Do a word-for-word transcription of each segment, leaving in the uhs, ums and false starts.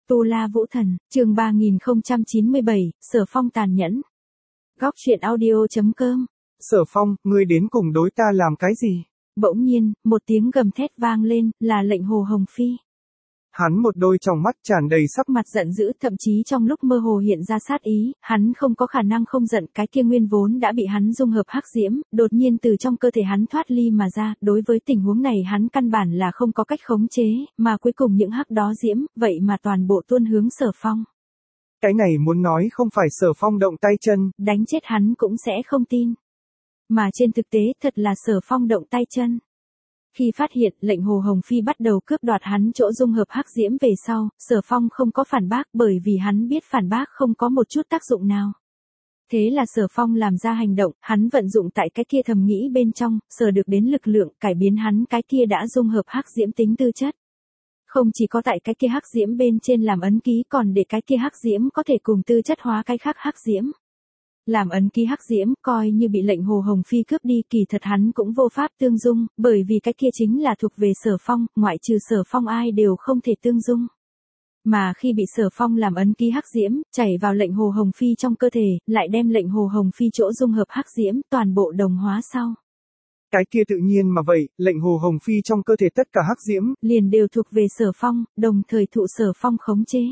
Tu La Vũ Thần, chương ba nghìn không trăm chín mươi bảy, Sở Phong tàn nhẫn. Góc truyện audio chấm com. Sở Phong, ngươi đến cùng đối ta làm cái gì? Bỗng nhiên, một tiếng gầm thét vang lên, là lệnh Hồ Hồng Phi. Hắn một đôi tròng mắt tràn đầy sắc Mặt giận dữ, thậm chí trong lúc mơ hồ hiện ra sát ý, hắn không có khả năng không giận, cái kia nguyên vốn đã bị hắn dung hợp hắc diễm, đột nhiên từ trong cơ thể hắn thoát ly mà ra, đối với tình huống này hắn căn bản là không có cách khống chế, mà cuối cùng những hắc đó diễm, vậy mà toàn bộ tuôn hướng Sở Phong. Cái này muốn nói không phải Sở Phong động tay chân, đánh chết hắn cũng sẽ không tin. Mà trên thực tế thật là Sở Phong động tay chân. Khi phát hiện lệnh Hồ Hồng Phi bắt đầu cướp đoạt hắn chỗ dung hợp hắc diễm về sau, Sở Phong không có phản bác bởi vì hắn biết phản bác không có một chút tác dụng nào. Thế là Sở Phong làm ra hành động, hắn vận dụng tại cái kia thầm nghĩ bên trong, sở được đến lực lượng, cải biến hắn cái kia đã dung hợp hắc diễm tính tư chất. Không chỉ có tại cái kia hắc diễm bên trên làm ấn ký còn để cái kia hắc diễm có thể cùng tư chất hóa cái khác hắc diễm. Làm ấn ký hắc diễm coi như bị lệnh Hồ Hồng Phi cướp đi kỳ thật hắn cũng vô pháp tương dung, bởi vì cái kia chính là thuộc về Sở Phong, ngoại trừ Sở Phong ai đều không thể tương dung. Mà khi bị Sở Phong làm ấn ký hắc diễm, chảy vào lệnh Hồ Hồng Phi trong cơ thể, lại đem lệnh Hồ Hồng Phi chỗ dung hợp hắc diễm toàn bộ đồng hóa sau. Cái kia tự nhiên mà vậy, lệnh Hồ Hồng Phi trong cơ thể tất cả hắc diễm, liền đều thuộc về Sở Phong, đồng thời thụ Sở Phong khống chế.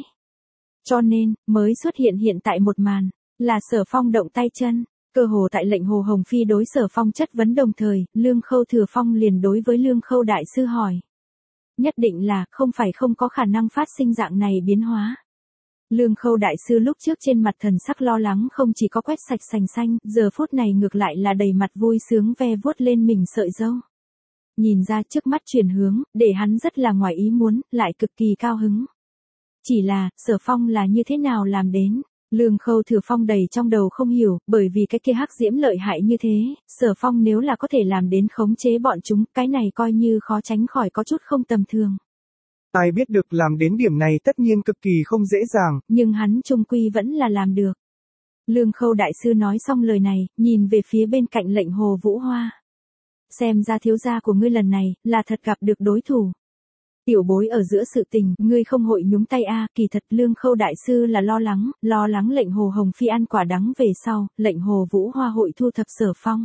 Cho nên, mới xuất hiện hiện tại một màn. Là Sở Phong động tay chân, cơ hồ tại lệnh Hồ Hồng Phi đối Sở Phong chất vấn đồng thời, Lương Khâu Thừa Phong liền đối với Lương Khâu Đại Sư hỏi. Nhất định là, không phải không có khả năng phát sinh dạng này biến hóa. Lương Khâu Đại Sư lúc trước trên mặt thần sắc lo lắng không chỉ có quét sạch sành xanh, giờ phút này ngược lại là đầy mặt vui sướng ve vuốt lên mình sợi râu. Nhìn ra trước mắt chuyển hướng, để hắn rất là ngoài ý muốn, lại cực kỳ cao hứng. Chỉ là, Sở Phong là như thế nào làm đến? Lương Khâu Thừa Phong đầy trong đầu không hiểu, bởi vì cái kia hắc diễm lợi hại như thế, Sở Phong nếu là có thể làm đến khống chế bọn chúng, cái này coi như khó tránh khỏi có chút không tầm thường. Ai biết được làm đến điểm này tất nhiên cực kỳ không dễ dàng, nhưng hắn chung quy vẫn là làm được. Lương Khâu Đại Sư nói xong lời này, nhìn về phía bên cạnh lệnh Hồ Vũ Hoa. Xem ra thiếu gia của ngươi lần này, là thật gặp được đối thủ. Tiểu bối ở giữa sự tình, ngươi không hội nhúng tay a, à, kỳ thật Lương Khâu Đại Sư là lo lắng, lo lắng lệnh Hồ Hồng Phi ăn quả đắng về sau, lệnh Hồ Vũ Hoa hội thu thập Sở Phong.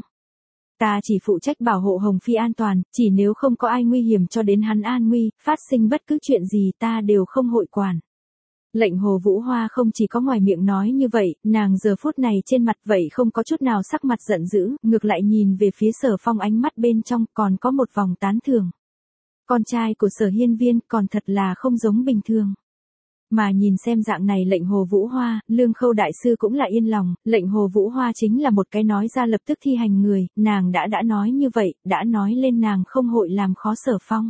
Ta chỉ phụ trách bảo hộ Hồng Phi an toàn, chỉ nếu không có ai nguy hiểm cho đến hắn an nguy, phát sinh bất cứ chuyện gì ta đều không hội quản. Lệnh Hồ Vũ Hoa không chỉ có ngoài miệng nói như vậy, nàng giờ phút này trên mặt vậy không có chút nào sắc mặt giận dữ, ngược lại nhìn về phía Sở Phong ánh mắt bên trong còn có một vòng tán thưởng. Con trai của Sở Hiên Viên còn thật là không giống bình thường. Mà nhìn xem dạng này lệnh Hồ Vũ Hoa, Lương Khâu Đại Sư cũng là yên lòng, lệnh Hồ Vũ Hoa chính là một cái nói ra lập tức thi hành người, nàng đã đã nói như vậy, đã nói lên nàng không hội làm khó Sở Phong.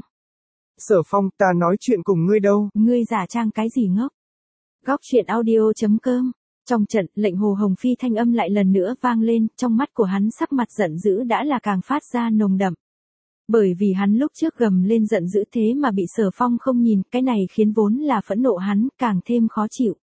Sở Phong, ta nói chuyện cùng ngươi đâu? Ngươi giả trang cái gì ngốc? Góc truyện audio chấm com. Trong trận, lệnh Hồ Hồng Phi thanh âm lại lần nữa vang lên, trong mắt của hắn sắc mặt giận dữ đã là càng phát ra nồng đậm. Bởi vì hắn lúc trước gầm lên giận dữ thế mà bị Sở Phong không nhìn, cái này khiến vốn là phẫn nộ hắn, càng thêm khó chịu.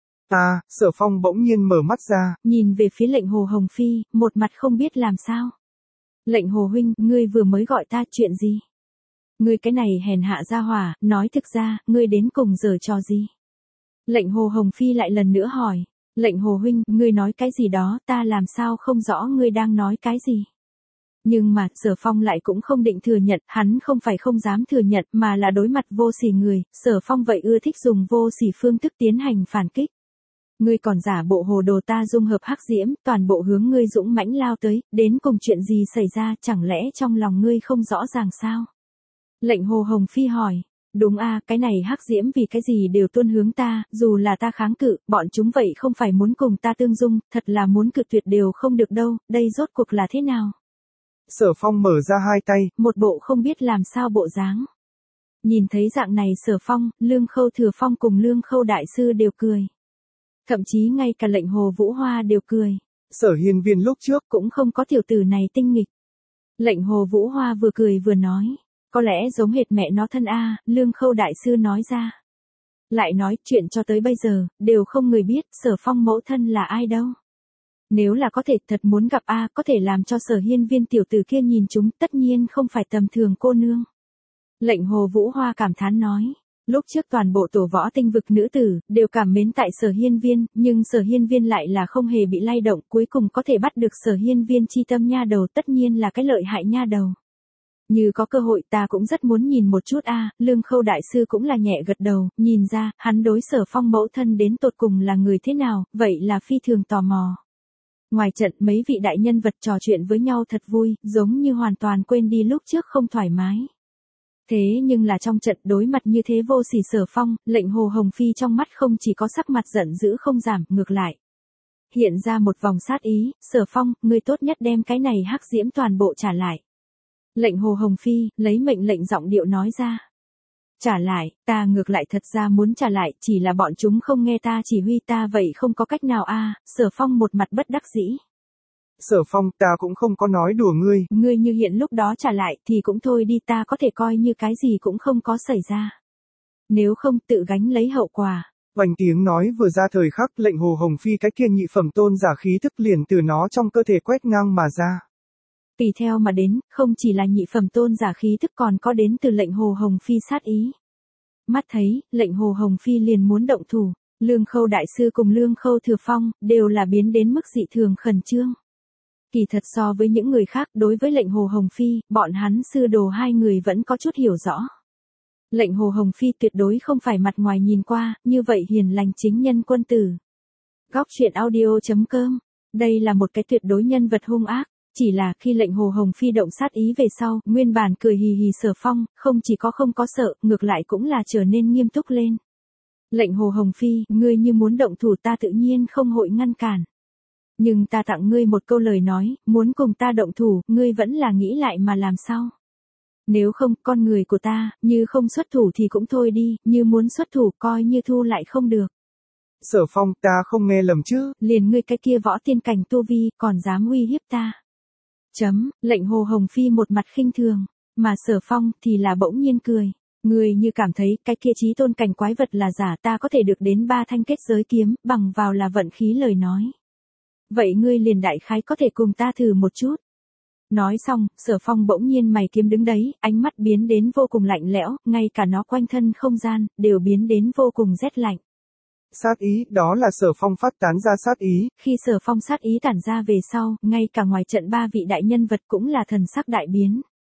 À, Sở Phong bỗng nhiên mở mắt ra, nhìn về phía lệnh Hồ Hồng Phi, một mặt không biết làm sao. Lệnh Hồ huynh, ngươi vừa mới gọi ta chuyện gì? Ngươi cái này hèn hạ ra hỏa, nói thực ra, ngươi đến cùng giở trò gì? Lệnh Hồ Hồng Phi lại lần nữa hỏi, lệnh Hồ huynh, ngươi nói cái gì đó, ta làm sao không rõ ngươi đang nói cái gì? Nhưng mà, Sở Phong lại cũng không định thừa nhận, hắn không phải không dám thừa nhận, mà là đối mặt vô sỉ người, Sở Phong vậy ưa thích dùng vô sỉ phương thức tiến hành phản kích. Ngươi còn giả bộ hồ đồ ta dung hợp hắc diễm, toàn bộ hướng ngươi dũng mãnh lao tới, đến cùng chuyện gì xảy ra, chẳng lẽ trong lòng ngươi không rõ ràng sao? Lệnh Hồ Hồng Phi hỏi, đúng a, cái này hắc diễm vì cái gì đều tuôn hướng ta, dù là ta kháng cự, bọn chúng vậy không phải muốn cùng ta tương dung, thật là muốn cự tuyệt đều không được đâu, đây rốt cuộc là thế nào? Sở Phong mở ra hai tay, một bộ không biết làm sao bộ dáng. Nhìn thấy dạng này Sở Phong, Lương Khâu Thừa Phong cùng Lương Khâu Đại Sư đều cười. Thậm chí ngay cả lệnh Hồ Vũ Hoa đều cười. Sở Hiên Viên lúc trước cũng không có tiểu tử này tinh nghịch. Lệnh Hồ Vũ Hoa vừa cười vừa nói, có lẽ giống hệt mẹ nó thân a, Lương Khâu Đại Sư nói ra. Lại nói chuyện cho tới bây giờ, đều không người biết Sở Phong mẫu thân là ai đâu. Nếu là có thể thật muốn gặp a, có thể làm cho Sở Hiên Viên tiểu tử kia nhìn chúng, tất nhiên không phải tầm thường cô nương. Lệnh Hồ Vũ Hoa cảm thán nói, Lúc trước toàn bộ tổ võ tinh vực nữ tử, đều cảm mến tại Sở Hiên Viên, nhưng Sở Hiên Viên lại là không hề bị lay động, cuối cùng có thể bắt được Sở Hiên Viên chi tâm nha đầu tất nhiên là cái lợi hại nha đầu. Như có cơ hội ta cũng rất muốn nhìn một chút a. Lương Khâu đại sư cũng là nhẹ gật đầu, nhìn ra, hắn đối Sở Phong mẫu thân đến tột cùng là người thế nào, vậy là phi thường tò mò. Ngoài trận mấy vị đại nhân vật trò chuyện với nhau thật vui, giống như hoàn toàn quên đi lúc trước không thoải mái. Thế nhưng là trong trận đối mặt như thế vô sỉ Sở Phong, lệnh Hồ Hồng Phi trong mắt không chỉ có sắc mặt giận dữ không giảm, ngược lại. Hiện ra một vòng sát ý, Sở Phong, ngươi tốt nhất đem cái này hắc diễm toàn bộ trả lại. Lệnh Hồ Hồng Phi, lấy mệnh lệnh giọng điệu nói ra. Trả lại, ta ngược lại thật ra muốn trả lại, chỉ là bọn chúng không nghe ta chỉ huy ta vậy không có cách nào a. Sở Phong một mặt bất đắc dĩ. Sở Phong, ta cũng không có nói đùa ngươi. Ngươi như hiện lúc đó trả lại thì cũng thôi đi, ta có thể coi như cái gì cũng không có xảy ra. Nếu không tự gánh lấy hậu quả. Vành tiếng nói vừa ra thời khắc lệnh Hồ Hồng Phi cái kia nhị phẩm tôn giả khí thức liền từ nó trong cơ thể quét ngang mà ra. Tùy theo mà đến, không chỉ là nhị phẩm tôn giả khí thức còn có đến từ lệnh Hồ Hồng Phi sát ý. Mắt thấy, lệnh Hồ Hồng Phi liền muốn động thủ, Lương Khâu đại sư cùng Lương Khâu Thừa Phong, đều là biến đến mức dị thường khẩn trương. Kỳ thật so với những người khác đối với lệnh Hồ Hồng Phi, bọn hắn sư đồ hai người vẫn có chút hiểu rõ. Lệnh Hồ Hồng Phi tuyệt đối không phải mặt ngoài nhìn qua, như vậy hiền lành chính nhân quân tử. Góc truyện audio chấm com, đây là một cái tuyệt đối nhân vật hung ác. Chỉ là khi lệnh Hồ Hồng Phi động sát ý về sau, nguyên bản cười hì hì Sở Phong, không chỉ có không có sợ, ngược lại cũng là trở nên nghiêm túc lên. Lệnh Hồ Hồng Phi, ngươi như muốn động thủ ta tự nhiên không hội ngăn cản. Nhưng ta tặng ngươi một câu lời nói, muốn cùng ta động thủ, ngươi vẫn là nghĩ lại mà làm sao. Nếu không, con người của ta, như không xuất thủ thì cũng thôi đi, như muốn xuất thủ coi như thu lại không được. Sở Phong, ta không nghe lầm chứ. Liền ngươi cái kia võ tiên cảnh tu vi, còn dám uy hiếp ta. Chấm, lệnh Hồ Hồng Phi một mặt khinh thường, mà Sở Phong thì là bỗng nhiên cười. Ngươi như cảm thấy cái kia chí tôn cảnh quái vật là giả, ta có thể được đến ba thanh kết giới kiếm, bằng vào là vận khí lời nói. Vậy ngươi liền đại khái có thể cùng ta thử một chút. Nói xong, Sở Phong bỗng nhiên mày kiếm đứng đấy, ánh mắt biến đến vô cùng lạnh lẽo, ngay cả nó quanh thân không gian, đều biến đến vô cùng rét lạnh. Sát ý, đó là Sở Phong phát tán ra sát ý. Khi Sở Phong sát ý tản ra về sau, ngay cả ngoài trận ba vị đại nhân vật cũng là thần sắc đại biến.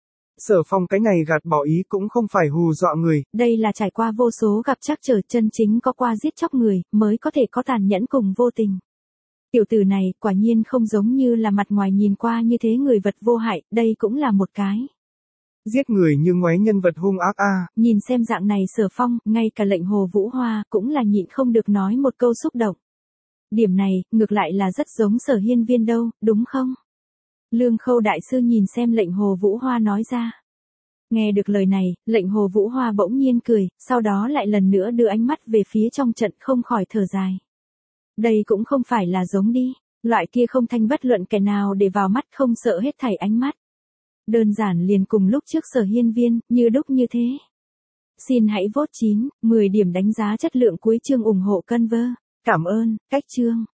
Sở Phong cái này gạt bỏ ý cũng không phải hù dọa người. Đây là trải qua vô số gặp trắc trở chân chính có qua giết chóc người, mới có thể có tàn nhẫn cùng vô tình. Tiểu tử này, quả nhiên không giống như là mặt ngoài nhìn qua như thế người vật vô hại, đây cũng là một cái. Giết người như ngoáy nhân vật hung ác a. Nhìn xem dạng này Sở Phong, ngay cả lệnh Hồ Vũ Hoa, cũng là nhịn không được nói một câu xúc động. Điểm này, ngược lại là rất giống Sở Hiên Viên đâu, đúng không? Lương Khâu đại sư nhìn xem lệnh Hồ Vũ Hoa nói ra. Nghe được lời này, lệnh Hồ Vũ Hoa bỗng nhiên cười, sau đó lại lần nữa đưa ánh mắt về phía trong trận không khỏi thở dài. Đây cũng không phải là giống đi, loại kia không thanh bất luận kẻ nào để vào mắt không sợ hết thảy ánh mắt. Đơn giản liền cùng lúc trước Sở Hiên Viên, như đúc như thế. Xin hãy vote chín, mười điểm đánh giá chất lượng cuối chương ủng hộ Canva. Cảm ơn, cách chương.